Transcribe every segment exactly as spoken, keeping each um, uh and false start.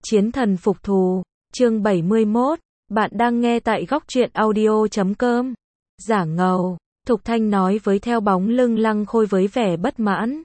Chiến thần phục thù, chương bảy mươi mốt, bạn đang nghe tại góc truyện audio chấm com. Giả ngầu, Thục Thanh nói với theo bóng lưng Lăng Khôi với vẻ bất mãn.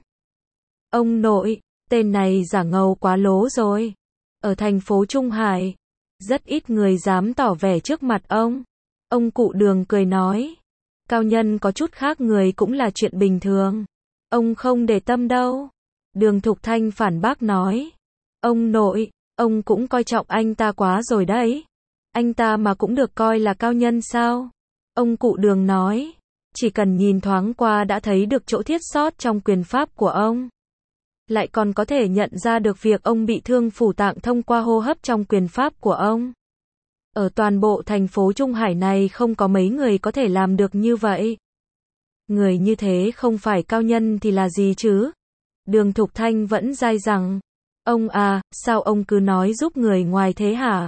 Ông nội, tên này giả ngầu quá lố rồi. Ở thành phố Trung Hải, rất ít người dám tỏ vẻ trước mặt ông. Ông cụ Đường cười nói, cao nhân có chút khác người cũng là chuyện bình thường. Ông không để tâm đâu. Đường Thục Thanh phản bác nói, ông nội, ông cũng coi trọng anh ta quá rồi đấy. Anh ta mà cũng được coi là cao nhân sao? Ông cụ Đường nói, chỉ cần nhìn thoáng qua đã thấy được chỗ thiết sót trong quyền pháp của ông. Lại còn có thể nhận ra được việc ông bị thương phủ tạng thông qua hô hấp trong quyền pháp của ông. Ở toàn bộ thành phố Trung Hải này không có mấy người có thể làm được như vậy. Người như thế không phải cao nhân thì là gì chứ? Đường Thục Thanh vẫn dai rằng, ông à, sao ông cứ nói giúp người ngoài thế hả?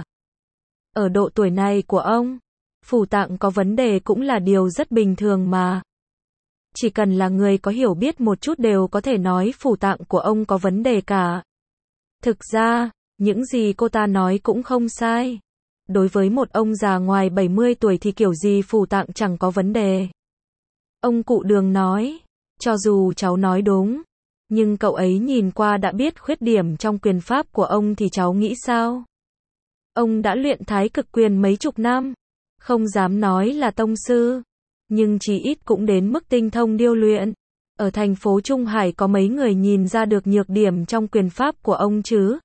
Ở độ tuổi này của ông, phủ tạng có vấn đề cũng là điều rất bình thường mà. Chỉ cần là người có hiểu biết một chút đều có thể nói phủ tạng của ông có vấn đề cả. Thực ra, những gì cô ta nói cũng không sai. Đối với một ông già ngoài bảy mươi tuổi thì kiểu gì phủ tạng chẳng có vấn đề. Ông cụ Đường nói, cho dù cháu nói đúng, nhưng cậu ấy nhìn qua đã biết khuyết điểm trong quyền pháp của ông thì cháu nghĩ sao? Ông đã luyện thái cực quyền mấy chục năm, không dám nói là tông sư, nhưng chí ít cũng đến mức tinh thông điêu luyện. Ở thành phố Trung Hải có mấy người nhìn ra được nhược điểm trong quyền pháp của ông chứ?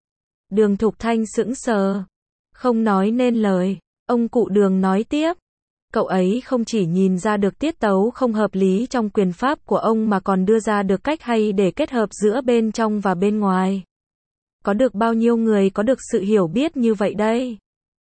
Đường Thục Thanh sững sờ, không nói nên lời. Ông cụ Đường nói tiếp, cậu ấy không chỉ nhìn ra được tiết tấu không hợp lý trong quyền pháp của ông mà còn đưa ra được cách hay để kết hợp giữa bên trong và bên ngoài. Có được bao nhiêu người có được sự hiểu biết như vậy đây?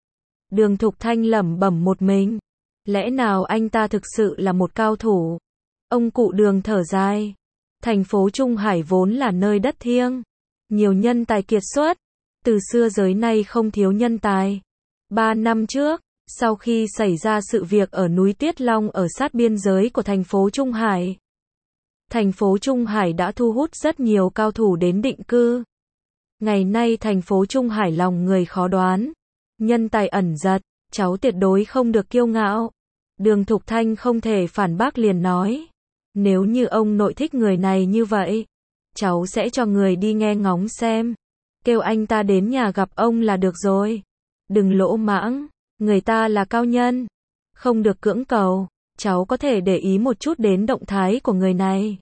Đường Thục Thanh lẩm bẩm một mình. Lẽ nào anh ta thực sự là một cao thủ? Ông cụ Đường thở dài. Thành phố Trung Hải vốn là nơi đất thiêng, nhiều nhân tài kiệt xuất. Từ xưa tới nay không thiếu nhân tài. Ba năm trước, sau khi xảy ra sự việc ở núi Tuyết Long ở sát biên giới của thành phố Trung Hải, thành phố Trung Hải đã thu hút rất nhiều cao thủ đến định cư. Ngày nay thành phố Trung Hải lòng người khó đoán, nhân tài ẩn giật, cháu tuyệt đối không được kiêu ngạo. Đường Thục Thanh không thể phản bác liền nói, nếu như ông nội thích người này như vậy, cháu sẽ cho người đi nghe ngóng xem, kêu anh ta đến nhà gặp ông là được rồi. Đừng lỗ mãng, người ta là cao nhân, không được cưỡng cầu, cháu có thể để ý một chút đến động thái của người này,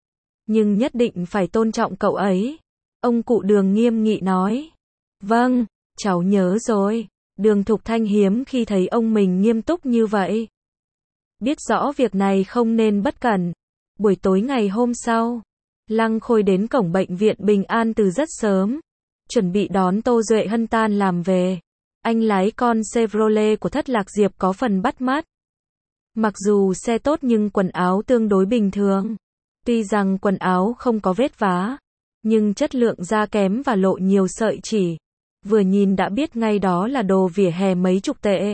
nhưng nhất định phải tôn trọng cậu ấy. Ông cụ Đường nghiêm nghị nói, vâng, cháu nhớ rồi. Đường Thục Thanh hiếm khi thấy ông mình nghiêm túc như vậy. Biết rõ việc này không nên bất cẩn. Buổi tối ngày hôm sau, Lăng Khôi đến cổng bệnh viện Bình An từ rất sớm, chuẩn bị đón Tô Duệ Hân tan làm về. Anh lái con Chevrolet của Thất Lạc Diệp có phần bắt mắt. Mặc dù xe tốt nhưng quần áo tương đối bình thường. Tuy rằng quần áo không có vết vá, nhưng chất lượng da kém và lộ nhiều sợi chỉ. Vừa nhìn đã biết ngay đó là đồ vỉa hè mấy chục tệ.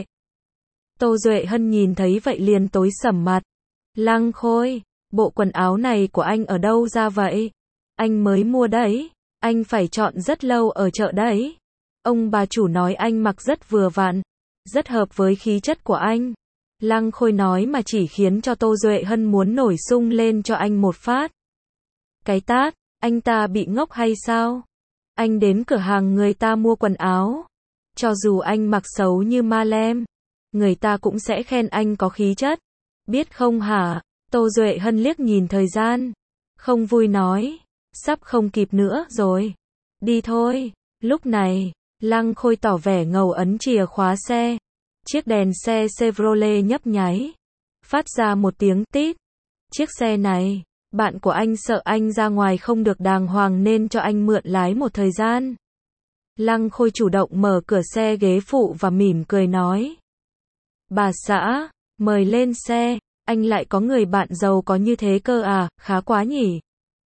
Tô Duệ Hân nhìn thấy vậy liền tối sầm mặt. Lăng Khôi, bộ quần áo này của anh ở đâu ra vậy? Anh mới mua đấy. Anh phải chọn rất lâu ở chợ đấy. Ông bà chủ nói anh mặc rất vừa vặn, rất hợp với khí chất của anh. Lăng Khôi nói mà chỉ khiến cho Tô Duệ Hân muốn nổi sung lên cho anh một phát. Cái tát, anh ta bị ngốc hay sao? Anh đến cửa hàng người ta mua quần áo, cho dù anh mặc xấu như ma lem, người ta cũng sẽ khen anh có khí chất. Biết không hả? Tô Duệ Hân liếc nhìn thời gian, không vui nói, sắp không kịp nữa rồi. Đi thôi. Lúc này, Lăng Khôi tỏ vẻ ngầu ấn chìa khóa xe. Chiếc đèn xe Chevrolet nhấp nháy, phát ra một tiếng tít. Chiếc xe này, bạn của anh sợ anh ra ngoài không được đàng hoàng nên cho anh mượn lái một thời gian. Lăng Khôi chủ động mở cửa xe ghế phụ và mỉm cười nói, bà xã, mời lên xe, anh lại có người bạn giàu có như thế cơ à, khá quá nhỉ.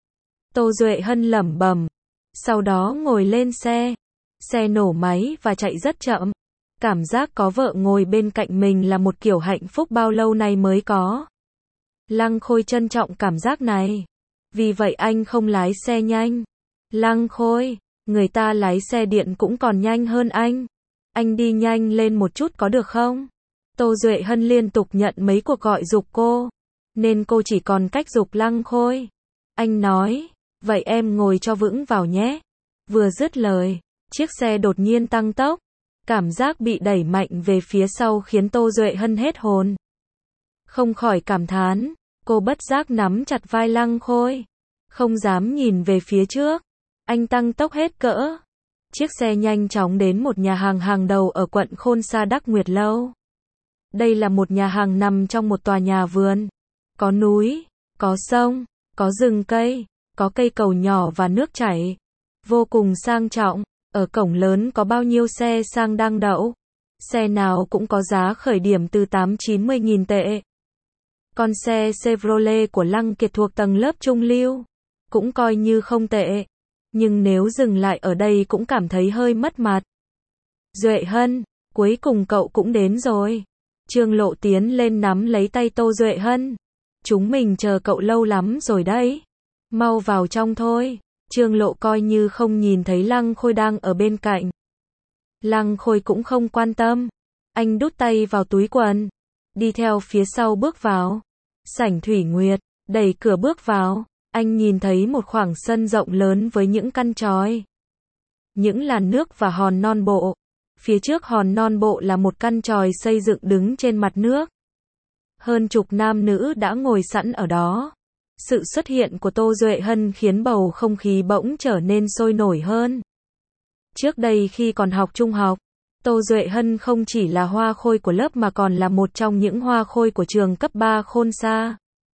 Tô Duệ Hân lẩm bẩm, sau đó ngồi lên xe. Xe nổ máy và chạy rất chậm. Cảm giác có vợ ngồi bên cạnh mình là một kiểu hạnh phúc bao lâu nay mới có. Lăng Khôi trân trọng cảm giác này. Vì vậy anh không lái xe nhanh. Lăng Khôi, Người ta lái xe điện cũng còn nhanh hơn anh. Anh đi nhanh lên một chút có được không? Tô Duệ Hân liên tục nhận mấy cuộc gọi giục cô, nên cô chỉ còn cách giục Lăng Khôi. Anh nói, vậy em ngồi cho vững vào nhé. Vừa dứt lời, chiếc xe đột nhiên tăng tốc. Cảm giác bị đẩy mạnh về phía sau khiến Tô Duệ Hân hết hồn. Không khỏi cảm thán, cô bất giác nắm chặt vai Lăng Khôi. Không dám nhìn về phía trước. Anh tăng tốc hết cỡ. Chiếc xe nhanh chóng đến một nhà hàng hàng đầu ở quận Khôn Sa Đắc Nguyệt Lâu. Đây là một nhà hàng nằm trong một tòa nhà vườn. Có núi, có sông, có rừng cây, có cây cầu nhỏ và nước chảy. Vô cùng sang trọng. Ở cổng lớn có bao nhiêu xe sang đang đậu. Xe nào cũng có giá khởi điểm từ tám chín mươi nghìn tệ. Con xe Chevrolet của Lăng Kiệt thuộc tầng lớp trung lưu. Cũng coi như không tệ. Nhưng nếu dừng lại ở đây cũng cảm thấy hơi mất mặt. Duệ Hân, cuối cùng cậu cũng đến rồi. Trương Lộ tiến lên nắm lấy tay Tô Duệ Hân. Chúng mình chờ cậu lâu lắm rồi đấy. Mau vào trong thôi. Trương Lộ coi như không nhìn thấy Lăng Khôi đang ở bên cạnh. Lăng Khôi cũng không quan tâm. Anh đút tay vào túi quần. Đi theo phía sau bước vào. Sảnh Thủy Nguyệt, đẩy cửa bước vào. Anh nhìn thấy một khoảng sân rộng lớn với những căn chòi. Những làn nước và hòn non bộ. Phía trước hòn non bộ là một căn chòi xây dựng đứng trên mặt nước. Hơn chục nam nữ đã ngồi sẵn ở đó. Sự xuất hiện của Tô Duệ Hân khiến bầu không khí bỗng trở nên sôi nổi hơn. Trước đây khi còn học trung học, Tô Duệ Hân không chỉ là hoa khôi của lớp mà còn là một trong những hoa khôi của trường cấp ba Khôn Sa.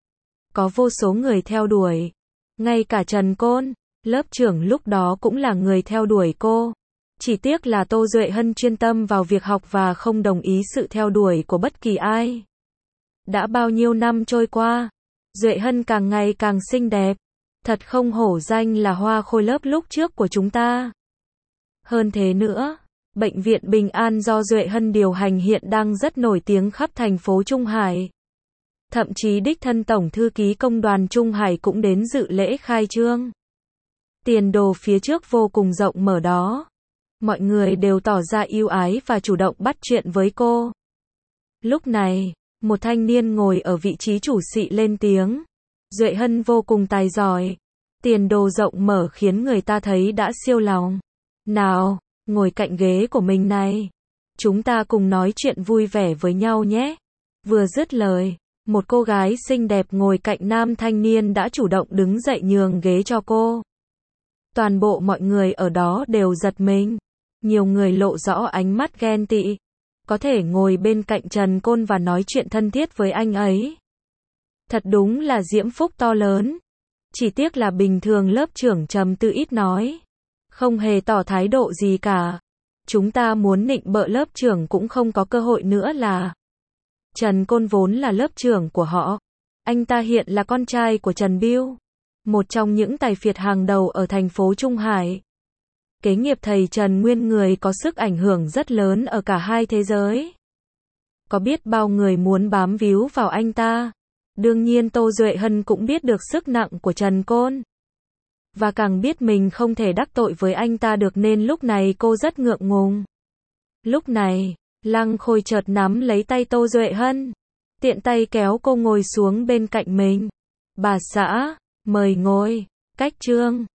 Có vô số người theo đuổi. Ngay cả Trần Côn, lớp trưởng lúc đó cũng là người theo đuổi cô. Chỉ tiếc là Tô Duệ Hân chuyên tâm vào việc học và không đồng ý sự theo đuổi của bất kỳ ai. Đã bao nhiêu năm trôi qua, Duệ Hân càng ngày càng xinh đẹp. Thật không hổ danh là hoa khôi lớp lúc trước của chúng ta. Hơn thế nữa, Bệnh viện Bình An do Duệ Hân điều hành hiện đang rất nổi tiếng khắp thành phố Trung Hải. Thậm chí đích thân Tổng thư ký Công đoàn Trung Hải cũng đến dự lễ khai trương. Tiền đồ phía trước vô cùng rộng mở đó. Mọi người đều tỏ ra yêu ái và chủ động bắt chuyện với cô. Lúc này, một thanh niên ngồi ở vị trí chủ sĩ lên tiếng. Duệ Hân vô cùng tài giỏi. Tiền đồ rộng mở khiến người ta thấy đã siêu lòng. Nào, ngồi cạnh ghế của mình này. Chúng ta cùng nói chuyện vui vẻ với nhau nhé. Vừa dứt lời, một cô gái xinh đẹp ngồi cạnh nam thanh niên đã chủ động đứng dậy nhường ghế cho cô. Toàn bộ mọi người ở đó đều giật mình. Nhiều người lộ rõ ánh mắt ghen tị. Có thể ngồi bên cạnh Trần Côn và nói chuyện thân thiết với anh ấy. Thật đúng là diễm phúc to lớn. Chỉ tiếc là bình thường lớp trưởng trầm tư ít nói. Không hề tỏ thái độ gì cả. Chúng ta muốn nịnh bợ lớp trưởng cũng không có cơ hội nữa là. Trần Côn vốn là lớp trưởng của họ. Anh ta hiện là con trai của Trần Biêu. Một trong những tài phiệt hàng đầu ở thành phố Trung Hải. Kế nghiệp thầy Trần Nguyên người có sức ảnh hưởng rất lớn ở cả hai thế giới. Có biết bao người muốn bám víu vào anh ta. Đương nhiên Tô Duệ Hân cũng biết được sức nặng của Trần Côn. Và càng biết mình không thể đắc tội với anh ta được nên lúc này cô rất ngượng ngùng. Lúc này, Lăng Khôi chợt nắm lấy tay Tô Duệ Hân. Tiện tay kéo cô ngồi xuống bên cạnh mình. Bà xã, mời ngồi. Cách trương.